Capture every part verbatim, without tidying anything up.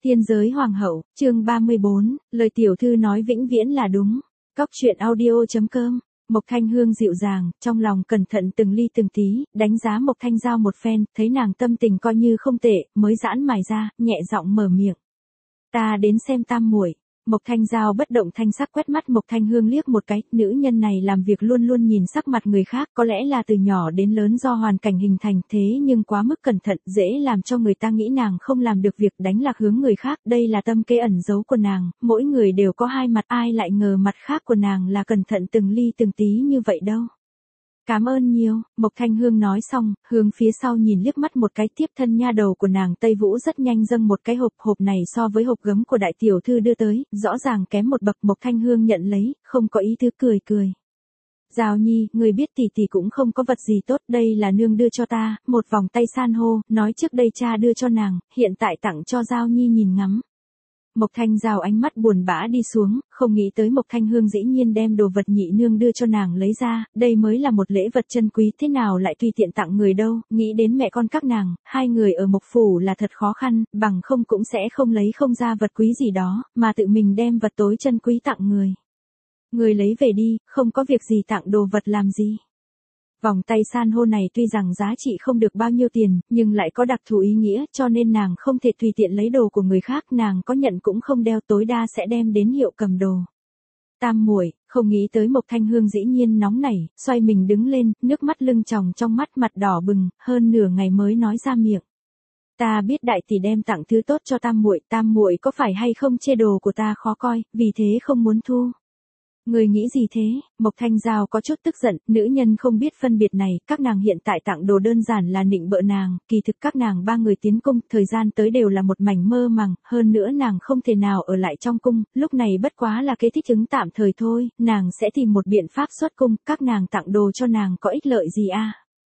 Tiên giới hoàng hậu, chương ba mươi bốn, lời tiểu thư nói vĩnh viễn là đúng. Cóc truyện audio chấm com. Mộc Thanh Hương dịu dàng, trong lòng cẩn thận từng ly từng tí, đánh giá Mộc Thanh Giao một phen, thấy nàng tâm tình coi như không tệ, mới giãn mày ra, nhẹ giọng mở miệng. Ta đến xem tam muội. Mộc Thanh Giao bất động thanh sắc quét mắt Mộc Thanh Hương liếc một cái, nữ nhân này làm việc luôn luôn nhìn sắc mặt người khác, có lẽ là từ nhỏ đến lớn do hoàn cảnh hình thành thế nhưng quá mức cẩn thận, dễ làm cho người ta nghĩ nàng không làm được việc đánh lạc hướng người khác, đây là tâm kế ẩn giấu của nàng, mỗi người đều có hai mặt, ai lại ngờ mặt khác của nàng là cẩn thận từng ly từng tí như vậy đâu. Cảm ơn nhiều, Mộc Thanh Hương nói xong, hướng phía sau nhìn liếc mắt một cái, tiếp thân nha đầu của nàng Tây Vũ rất nhanh dâng một cái hộp, hộp này so với hộp gấm của đại tiểu thư đưa tới, rõ ràng kém một bậc. Mộc Thanh Hương nhận lấy, không có ý tứ cười cười. Giao Nhi, người biết tỷ tỷ cũng không có vật gì tốt, đây là nương đưa cho ta, một vòng tay san hô, nói trước đây cha đưa cho nàng, hiện tại tặng cho Giao Nhi nhìn ngắm. Mộc Thanh Giao ánh mắt buồn bã đi xuống, không nghĩ tới Mộc Thanh Hương dĩ nhiên đem đồ vật nhị nương đưa cho nàng lấy ra, đây mới là một lễ vật chân quý, thế nào lại tùy tiện tặng người đâu, nghĩ đến mẹ con các nàng, hai người ở Mộc Phủ là thật khó khăn, bằng không cũng sẽ không lấy không ra vật quý gì đó, mà tự mình đem vật tối chân quý tặng người. Người lấy về đi, không có việc gì tặng đồ vật làm gì. Vòng tay san hô này tuy rằng giá trị không được bao nhiêu tiền, nhưng lại có đặc thù ý nghĩa, cho nên nàng không thể tùy tiện lấy đồ của người khác, nàng có nhận cũng không đeo, tối đa sẽ đem đến hiệu cầm đồ. Tam muội, không nghĩ tới Mộc Thanh Hương dĩ nhiên nóng nảy, xoay mình đứng lên, nước mắt lưng tròng trong mắt, mặt đỏ bừng, hơn nửa ngày mới nói ra miệng. Ta biết đại tỷ đem tặng thứ tốt cho tam muội, tam muội có phải hay không chê đồ của ta khó coi, vì thế không muốn thu. Người nghĩ gì thế? Mộc Thanh Giao có chút tức giận, nữ nhân không biết phân biệt này, các nàng hiện tại tặng đồ đơn giản là nịnh bợ nàng, kỳ thực các nàng ba người tiến cung, thời gian tới đều là một mảnh mơ màng, hơn nữa nàng không thể nào ở lại trong cung, lúc này bất quá là cái thích ứng tạm thời thôi, nàng sẽ tìm một biện pháp xuất cung, các nàng tặng đồ cho nàng có ích lợi gì à?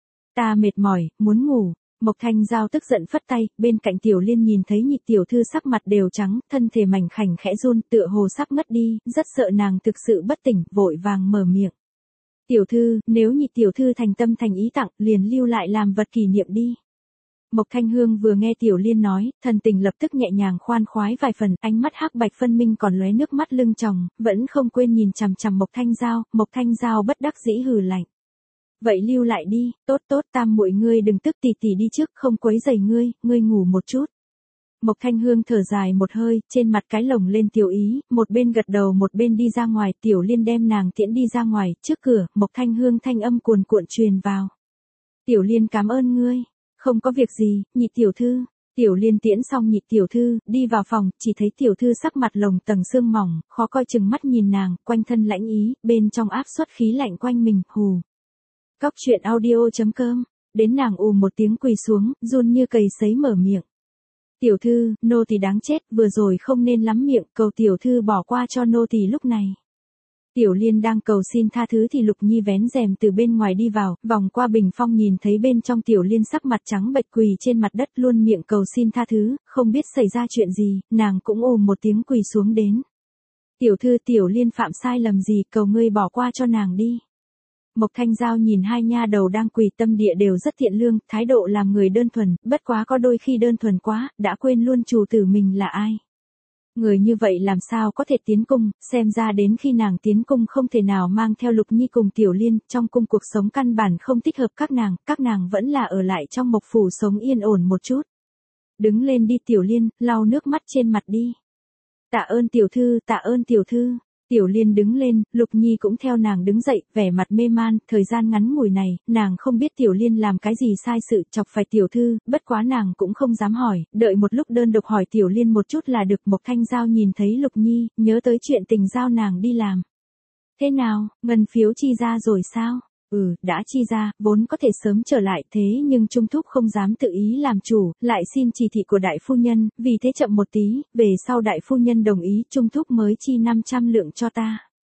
Ta mệt mỏi, muốn ngủ. Mộc Thanh Giao tức giận phất tay, bên cạnh Tiểu Liên nhìn thấy nhị tiểu thư sắc mặt đều trắng, thân thể mảnh khảnh khẽ run, tựa hồ sắp ngất đi, rất sợ nàng thực sự bất tỉnh, vội vàng mở miệng. Tiểu thư, nếu nhị tiểu thư thành tâm thành ý tặng, liền lưu lại làm vật kỷ niệm đi. Mộc Thanh Hương vừa nghe Tiểu Liên nói, thần tình lập tức nhẹ nhàng khoan khoái vài phần, ánh mắt hắc bạch phân minh còn lóe nước mắt lưng tròng, vẫn không quên nhìn chằm chằm Mộc Thanh Giao, Mộc Thanh Giao bất đắc dĩ hừ lạnh. Vậy lưu lại đi, tốt tốt, tam muội ngươi đừng tức, tỷ tỷ đi trước, không quấy rầy ngươi, ngươi ngủ một chút. Mộc Thanh Hương thở dài một hơi, trên mặt cái lồng lên tiểu ý, một bên gật đầu một bên đi ra ngoài, Tiểu Liên đem nàng tiễn đi ra ngoài, trước cửa, Mộc Thanh Hương thanh âm cuồn cuộn truyền vào. Tiểu Liên cảm ơn ngươi, không có việc gì, nhị tiểu thư. Tiểu Liên tiễn xong nhị tiểu thư, đi vào phòng, chỉ thấy tiểu thư sắc mặt lồng tầng sương mỏng, khó coi chừng mắt nhìn nàng, quanh thân lãnh ý, bên trong áp suất khí lạnh quanh mình, hù. Cóc truyện audio chấm com, đến nàng ù một tiếng quỳ xuống, run như cầy sấy mở miệng. Tiểu thư, nô tỳ đáng chết, vừa rồi không nên lắm miệng, cầu tiểu thư bỏ qua cho nô tỳ lúc này. Tiểu Liên đang cầu xin tha thứ thì Lục Nhi vén rèm từ bên ngoài đi vào, vòng qua bình phong nhìn thấy bên trong Tiểu Liên sắc mặt trắng bệch quỳ trên mặt đất luôn miệng cầu xin tha thứ, không biết xảy ra chuyện gì, nàng cũng ù một tiếng quỳ xuống đến. Tiểu thư, Tiểu Liên phạm sai lầm gì, cầu ngươi bỏ qua cho nàng đi. Mộc Thanh Giao nhìn hai nha đầu đang quỳ, tâm địa đều rất thiện lương, thái độ làm người đơn thuần, bất quá có đôi khi đơn thuần quá, đã quên luôn chủ tử mình là ai. Người như vậy làm sao có thể tiến cung, xem ra đến khi nàng tiến cung không thể nào mang theo Lục Nhi cùng Tiểu Liên, trong cung cuộc sống căn bản không thích hợp các nàng, các nàng vẫn là ở lại trong Mộc Phủ sống yên ổn một chút. Đứng lên đi Tiểu Liên, lau nước mắt trên mặt đi. Tạ ơn tiểu thư, tạ ơn tiểu thư. Tiểu Liên đứng lên, Lục Nhi cũng theo nàng đứng dậy, vẻ mặt mê man, thời gian ngắn ngủi này, nàng không biết Tiểu Liên làm cái gì sai sự, chọc phải tiểu thư, bất quá nàng cũng không dám hỏi, đợi một lúc đơn độc hỏi Tiểu Liên một chút là được. Mộc Thanh Giao nhìn thấy Lục Nhi, nhớ tới chuyện tình giao nàng đi làm. Thế nào, ngân phiếu chi ra rồi sao? Ừ, đã chi ra, vốn có thể sớm trở lại, thế nhưng Trung Thúc không dám tự ý làm chủ, lại xin chỉ thị của đại phu nhân, vì thế chậm một tí, về sau đại phu nhân đồng ý, Trung Thúc mới chi năm trăm lượng cho ta.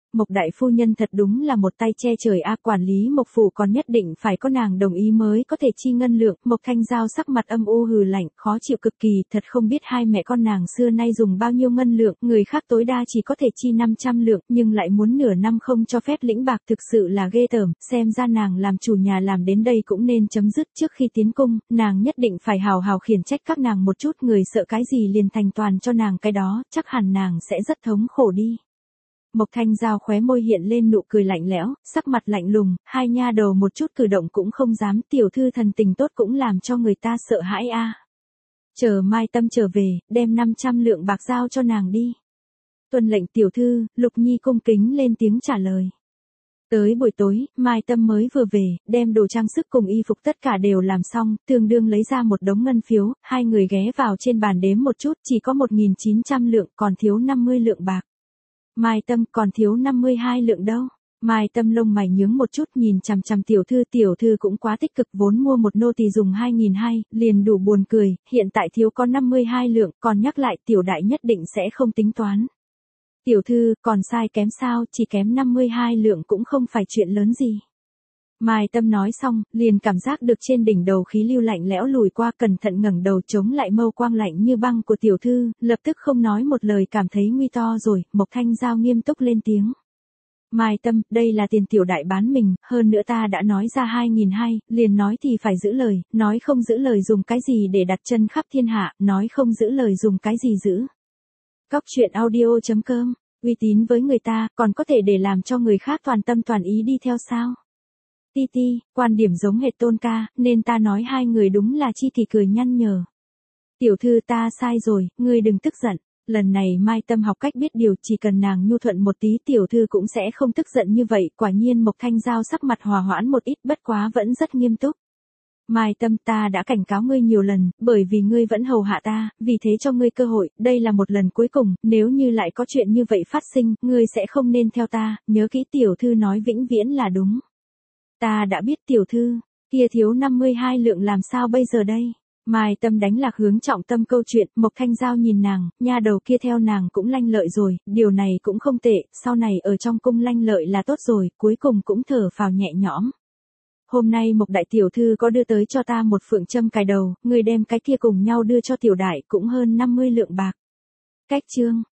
Mộc đại phu nhân thật đúng là một tay che trời a, quản lý Mộc phủ còn nhất định phải có nàng đồng ý mới có thể chi ngân lượng. Mộc Thanh Giao sắc mặt âm u hừ lạnh, khó chịu cực kỳ, thật không biết hai mẹ con nàng xưa nay dùng bao nhiêu ngân lượng, người khác tối đa chỉ có thể chi năm trăm lượng, nhưng lại muốn nửa năm không cho phép lĩnh bạc, thực sự là ghê tởm, xem ra nàng làm chủ nhà làm đến đây cũng nên chấm dứt. Trước khi tiến cung, nàng nhất định phải hào hào khiển trách các nàng một chút, người sợ cái gì liền thành toàn cho nàng cái đó, chắc hẳn nàng sẽ rất thống khổ đi. Mộc Thanh Giao khóe môi hiện lên nụ cười lạnh lẽo, sắc mặt lạnh lùng, hai nha đầu một chút cử động cũng không dám, tiểu thư thần tình tốt cũng làm cho người ta sợ hãi a. Chờ Mai Tâm trở về, đem năm trăm lượng bạc giao cho nàng đi. Tuân lệnh tiểu thư. Lục Nhi cung kính lên tiếng trả lời. Tới buổi tối, Mai Tâm mới vừa về, đem đồ trang sức cùng y phục tất cả đều làm xong, tương đương lấy ra một đống ngân phiếu, hai người ghé vào trên bàn đếm một chút, chỉ có một nghìn chín trăm lượng, còn thiếu năm mươi lượng bạc. Mai Tâm, còn thiếu năm mươi hai lượng đâu? Mai Tâm lông mày nhướng một chút, nhìn chằm chằm tiểu thư, tiểu thư cũng quá tích cực, vốn mua một nô tỳ dùng hai nghìn hai, liền đủ buồn cười, hiện tại thiếu có năm mươi hai lượng, còn nhắc lại tiểu đại nhất định sẽ không tính toán. Tiểu thư, còn sai kém sao, chỉ kém năm mươi hai lượng cũng không phải chuyện lớn gì. Mai Tâm nói xong, liền cảm giác được trên đỉnh đầu khí lưu lạnh lẽo lùi qua, cẩn thận ngẩng đầu chống lại mâu quang lạnh như băng của tiểu thư, lập tức không nói một lời, cảm thấy nguy to rồi. Mộc Thanh Giao nghiêm túc lên tiếng. Mai Tâm, đây là tiền tiểu đại bán mình, hơn nữa ta đã nói ra hai nghìn hai, liền nói thì phải giữ lời, nói không giữ lời dùng cái gì để đặt chân khắp thiên hạ, nói không giữ lời dùng cái gì giữ. Cóc truyện audio chấm com, uy tín với người ta, còn có thể để làm cho người khác toàn tâm toàn ý đi theo sao? Ti ti, quan điểm giống hệt Tôn ca, nên ta nói hai người đúng là chi thì cười nhăn nhở. Tiểu thư ta sai rồi, ngươi đừng tức giận. Lần này Mai Tâm học cách biết điều, chỉ cần nàng nhu thuận một tí tiểu thư cũng sẽ không tức giận như vậy. Quả nhiên Mộc Thanh Giao sắc mặt hòa hoãn một ít, bất quá vẫn rất nghiêm túc. Mai Tâm, ta đã cảnh cáo ngươi nhiều lần, bởi vì ngươi vẫn hầu hạ ta, vì thế cho ngươi cơ hội, đây là một lần cuối cùng, nếu như lại có chuyện như vậy phát sinh, ngươi sẽ không nên theo ta, nhớ kỹ tiểu thư nói vĩnh viễn là đúng. Ta đã biết tiểu thư, kia thiếu năm mươi hai lượng làm sao bây giờ đây? Mai Tâm đánh lạc hướng trọng tâm câu chuyện, Mộc Thanh Giao nhìn nàng, nha đầu kia theo nàng cũng lanh lợi rồi, điều này cũng không tệ, sau này ở trong cung lanh lợi là tốt rồi, cuối cùng cũng thở phào nhẹ nhõm. Hôm nay Mộc đại tiểu thư có đưa tới cho ta một phượng châm cài đầu, người đem cái kia cùng nhau đưa cho tiểu đại cũng hơn năm mươi lượng bạc. Cách chương